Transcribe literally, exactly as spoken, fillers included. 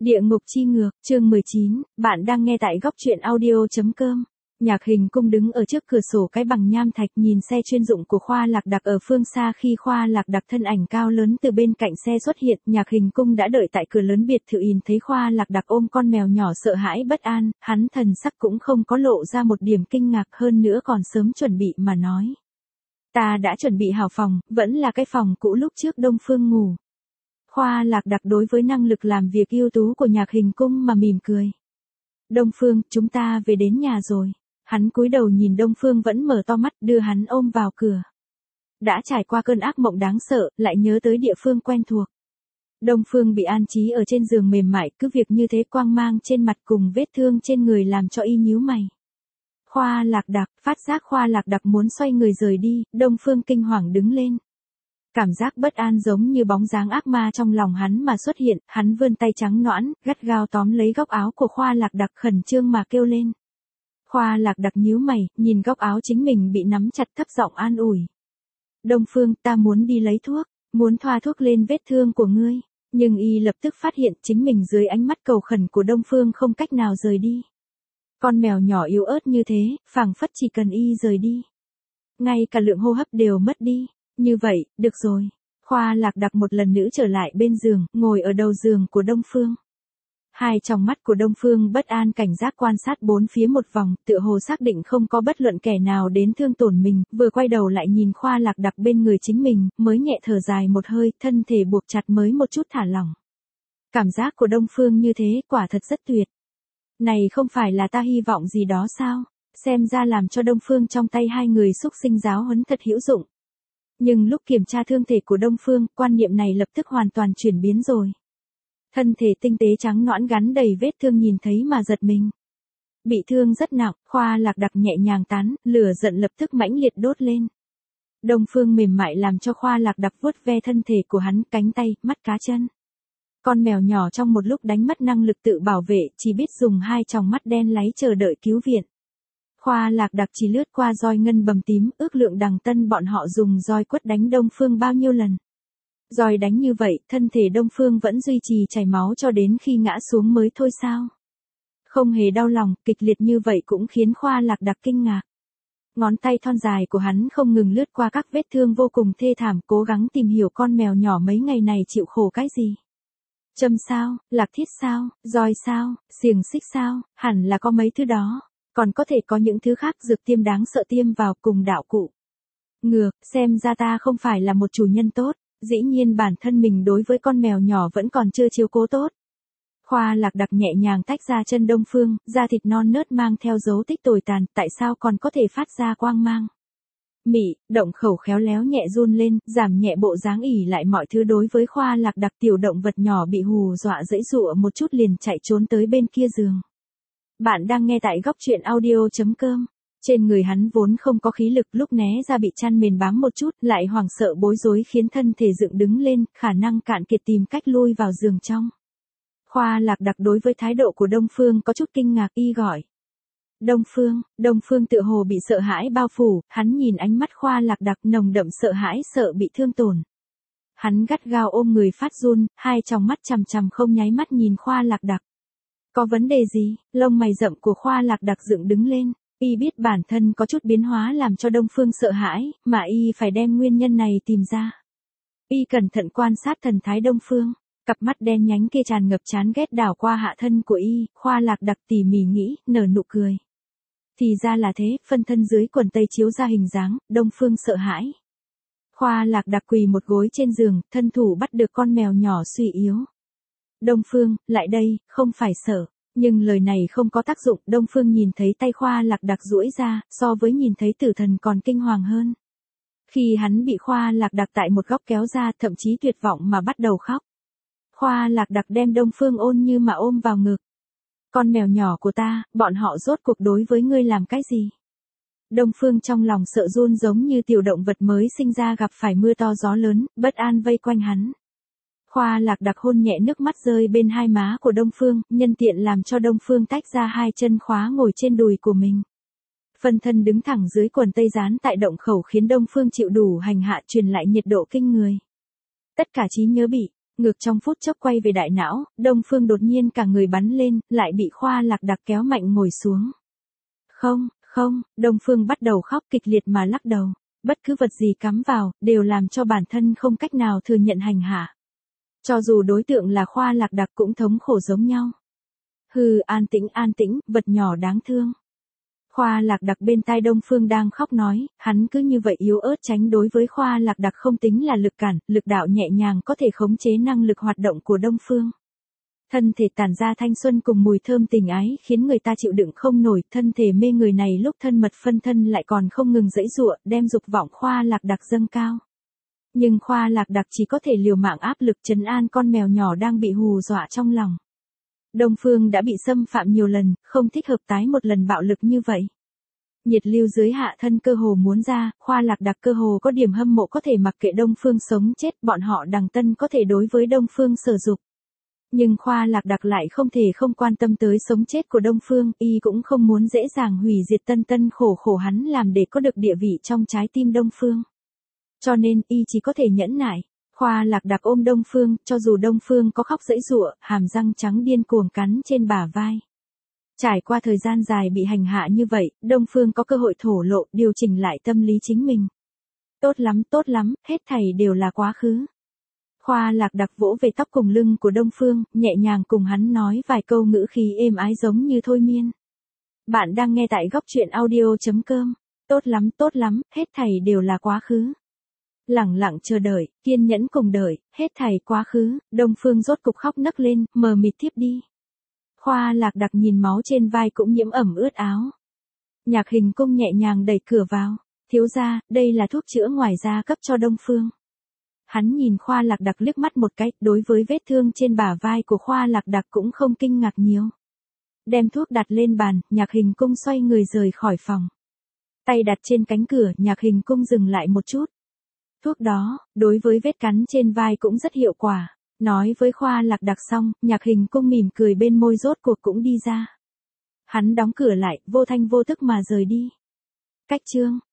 Địa ngục chi ngược, chương mười chín, bạn đang nghe tại góc truyện audio.com. Nhạc Hình Cung đứng ở trước cửa sổ cái bằng nham thạch nhìn xe chuyên dụng của Khoa Lạc Đặc ở phương xa. Khi Khoa Lạc Đặc thân ảnh cao lớn từ bên cạnh xe xuất hiện, Nhạc Hình Cung đã đợi tại cửa lớn biệt thự. Nhìn thấy Khoa Lạc Đặc ôm con mèo nhỏ sợ hãi bất an, hắn thần sắc cũng không có lộ ra một điểm kinh ngạc, hơn nữa còn sớm chuẩn bị mà nói. Ta đã chuẩn bị hảo phòng, vẫn là cái phòng cũ lúc trước Đông Phương ngủ. Khoa Lạc Đặc đối với năng lực làm việc ưu tú của Nhạc Hình Cung mà mỉm cười. Đông Phương, chúng ta về đến nhà rồi. Hắn cúi đầu nhìn Đông Phương vẫn mở to mắt, đưa hắn ôm vào cửa. Đã trải qua cơn ác mộng đáng sợ, lại nhớ tới địa phương quen thuộc. Đông Phương bị an trí ở trên giường mềm mại, cứ việc như thế quang mang trên mặt cùng vết thương trên người làm cho y nhíu mày. Khoa Lạc Đặc, phát giác Khoa Lạc Đặc muốn xoay người rời đi, Đông Phương kinh hoàng đứng lên. Cảm giác bất an giống như bóng dáng ác ma trong lòng hắn mà xuất hiện, hắn vươn tay trắng nõn, gắt gao tóm lấy góc áo của Khoa Lạc Đặc, khẩn trương mà kêu lên. Khoa Lạc Đặc nhíu mày, nhìn góc áo chính mình bị nắm chặt, thấp giọng an ủi. Đông Phương, ta muốn đi lấy thuốc, muốn thoa thuốc lên vết thương của ngươi, nhưng y lập tức phát hiện chính mình dưới ánh mắt cầu khẩn của Đông Phương không cách nào rời đi. Con mèo nhỏ yếu ớt như thế, phảng phất chỉ cần y rời đi, ngay cả lượng hô hấp đều mất đi. Như vậy, được rồi. Khoa Lạc Đặc một lần nữa trở lại bên giường, ngồi ở đầu giường của Đông Phương. Hai tròng mắt của Đông Phương bất an cảnh giác quan sát bốn phía một vòng, tựa hồ xác định không có bất luận kẻ nào đến thương tổn mình, vừa quay đầu lại nhìn Khoa Lạc Đặc bên người chính mình, mới nhẹ thở dài một hơi, thân thể buộc chặt mới một chút thả lỏng. Cảm giác của Đông Phương như thế, quả thật rất tuyệt. Này không phải là ta hy vọng gì đó sao? Xem ra làm cho Đông Phương trong tay hai người xúc sinh giáo huấn thật hữu dụng. Nhưng lúc kiểm tra thương thể của Đông Phương, quan niệm này lập tức hoàn toàn chuyển biến rồi. Thân thể tinh tế trắng nõn gắn đầy vết thương nhìn thấy mà giật mình. Bị thương rất nặng, Khoa Lạc Đặc nhẹ nhàng tán, lửa giận lập tức mãnh liệt đốt lên. Đông Phương mềm mại làm cho Khoa Lạc Đặc vuốt ve thân thể của hắn, cánh tay, mắt cá chân. Con mèo nhỏ trong một lúc đánh mất năng lực tự bảo vệ, chỉ biết dùng hai tròng mắt đen láy chờ đợi cứu viện. Khoa Lạc Đặc chỉ lướt qua roi ngân bầm tím, ước lượng Đằng Tân bọn họ dùng roi quất đánh Đông Phương bao nhiêu lần. Roi đánh như vậy, thân thể Đông Phương vẫn duy trì chảy máu cho đến khi ngã xuống mới thôi sao? Không hề đau lòng, kịch liệt như vậy cũng khiến Khoa Lạc Đặc kinh ngạc. Ngón tay thon dài của hắn không ngừng lướt qua các vết thương vô cùng thê thảm, cố gắng tìm hiểu con mèo nhỏ mấy ngày này chịu khổ cái gì. Châm sao, lạc thiết sao, roi sao, xiềng xích sao, hẳn là có mấy thứ đó. Còn có thể có những thứ khác dược tiêm đáng sợ tiêm vào cùng đạo cụ. Ngược, xem ra ta không phải là một chủ nhân tốt, dĩ nhiên bản thân mình đối với con mèo nhỏ vẫn còn chưa chiếu cố tốt. Khoa Lạc Đặc nhẹ nhàng tách ra chân Đông Phương, da thịt non nớt mang theo dấu tích tồi tàn, tại sao còn có thể phát ra quang mang. Mị, động khẩu khéo léo nhẹ run lên, giảm nhẹ bộ dáng ỉ lại mọi thứ đối với Khoa Lạc Đặc. Tiểu động vật nhỏ bị hù dọa giãy giụa một chút liền chạy trốn tới bên kia giường. Bạn đang nghe tại góc truyện audio.com. Trên người hắn vốn không có khí lực, lúc né ra bị chăn mền bám một chút, lại hoảng sợ bối rối khiến thân thể dựng đứng lên, khả năng cạn kiệt tìm cách lui vào giường trong. Khoa Lạc Đặc đối với thái độ của Đông Phương có chút kinh ngạc, y gọi. Đông Phương, Đông Phương tựa hồ bị sợ hãi bao phủ, hắn nhìn ánh mắt Khoa Lạc Đặc nồng đậm sợ hãi, sợ bị thương tổn. Hắn gắt gao ôm người phát run, hai tròng mắt chằm chằm không nháy mắt nhìn Khoa Lạc Đặc. Có vấn đề gì? Lông mày rậm của Khoa Lạc Đặc dựng đứng lên, y biết bản thân có chút biến hóa làm cho Đông Phương sợ hãi, mà y phải đem nguyên nhân này tìm ra. Y cẩn thận quan sát thần thái Đông Phương, cặp mắt đen nhánh kia tràn ngập chán ghét đảo qua hạ thân của y, Khoa Lạc Đặc tỉ mỉ nghĩ, nở nụ cười. Thì ra là thế, phân thân dưới quần tây chiếu ra hình dáng, Đông Phương sợ hãi. Khoa Lạc Đặc quỳ một gối trên giường, thân thủ bắt được con mèo nhỏ suy yếu. Đông Phương, lại đây, không phải sợ. Nhưng lời này không có tác dụng, Đông Phương nhìn thấy tay Khoa Lạc Đặc duỗi ra, so với nhìn thấy tử thần còn kinh hoàng hơn. Khi hắn bị Khoa Lạc Đặc tại một góc kéo ra, thậm chí tuyệt vọng mà bắt đầu khóc. Khoa Lạc Đặc đem Đông Phương ôn như mà ôm vào ngực. Con mèo nhỏ của ta, bọn họ rốt cuộc đối với ngươi làm cái gì? Đông Phương trong lòng sợ run giống như tiểu động vật mới sinh ra gặp phải mưa to gió lớn, bất an vây quanh hắn. Khoa Lạc Đặc hôn nhẹ, nước mắt rơi bên hai má của Đông Phương, nhân tiện làm cho Đông Phương tách ra hai chân khóa ngồi trên đùi của mình. Phân thân đứng thẳng dưới quần tây dán tại động khẩu khiến Đông Phương chịu đủ hành hạ, truyền lại nhiệt độ kinh người. Tất cả trí nhớ bị Ngược trong phút chốc quay về đại não, Đông Phương đột nhiên cả người bắn lên, lại bị Khoa Lạc Đặc kéo mạnh ngồi xuống. Không, không, Đông Phương bắt đầu khóc kịch liệt mà lắc đầu. Bất cứ vật gì cắm vào, đều làm cho bản thân không cách nào thừa nhận hành hạ. Cho dù đối tượng là Khoa Lạc Đặc cũng thống khổ giống nhau. Hừ, an tĩnh an tĩnh, vật nhỏ đáng thương. Khoa Lạc Đặc bên tai Đông Phương đang khóc nói, hắn cứ như vậy yếu ớt tránh đối với Khoa Lạc Đặc không tính là lực cản, lực đạo nhẹ nhàng có thể khống chế năng lực hoạt động của Đông Phương. Thân thể tản ra thanh xuân cùng mùi thơm tình ái khiến người ta chịu đựng không nổi, thân thể mê người này lúc thân mật phân thân lại còn không ngừng giãy giụa, đem dục vọng Khoa Lạc Đặc dâng cao. Nhưng Khoa Lạc Đặc chỉ có thể liều mạng áp lực trấn an con mèo nhỏ đang bị hù dọa trong lòng. Đông Phương đã bị xâm phạm nhiều lần, không thích hợp tái một lần bạo lực như vậy. Nhiệt lưu dưới hạ thân cơ hồ muốn ra, Khoa Lạc Đặc cơ hồ có điểm hâm mộ có thể mặc kệ Đông Phương sống chết, bọn họ Đằng Tân có thể đối với Đông Phương sở dục. Nhưng Khoa Lạc Đặc lại không thể không quan tâm tới sống chết của Đông Phương, y cũng không muốn dễ dàng hủy diệt Tân Tân khổ khổ hắn làm để có được địa vị trong trái tim Đông Phương. Cho nên, y chỉ có thể nhẫn nại. Khoa Lạc Đặc ôm Đông Phương, cho dù Đông Phương có khóc giãy giụa, hàm răng trắng điên cuồng cắn trên bả vai. Trải qua thời gian dài bị hành hạ như vậy, Đông Phương có cơ hội thổ lộ, điều chỉnh lại tâm lý chính mình. Tốt lắm, tốt lắm, hết thảy đều là quá khứ. Khoa Lạc Đặc vỗ về tóc cùng lưng của Đông Phương, nhẹ nhàng cùng hắn nói vài câu ngữ khí êm ái giống như thôi miên. Bạn đang nghe tại góc truyện audio chấm com. Tốt lắm, tốt lắm, hết thảy đều là quá khứ. Lẳng lặng chờ đợi, kiên nhẫn cùng đợi, hết thảy quá khứ, Đông Phương rốt cục khóc nấc lên, mờ mịt tiếp đi. Khoa Lạc Đặc nhìn máu trên vai cũng nhiễm ẩm ướt áo. Nhạc Hình Cung nhẹ nhàng đẩy cửa vào, thiếu gia, đây là thuốc chữa ngoài da cấp cho Đông Phương. Hắn nhìn Khoa Lạc Đặc liếc mắt một cái, đối với vết thương trên bả vai của Khoa Lạc Đặc cũng không kinh ngạc nhiều. Đem thuốc đặt lên bàn, Nhạc Hình Cung xoay người rời khỏi phòng. Tay đặt trên cánh cửa, Nhạc Hình Cung dừng lại một chút. Thuốc đó, đối với vết cắn trên vai cũng rất hiệu quả. Nói với Khoa Lạc Đặc xong, Nhạc Hình Cung mỉm cười bên môi rốt cuộc cũng đi ra. Hắn đóng cửa lại, vô thanh vô tức mà rời đi. Cách chương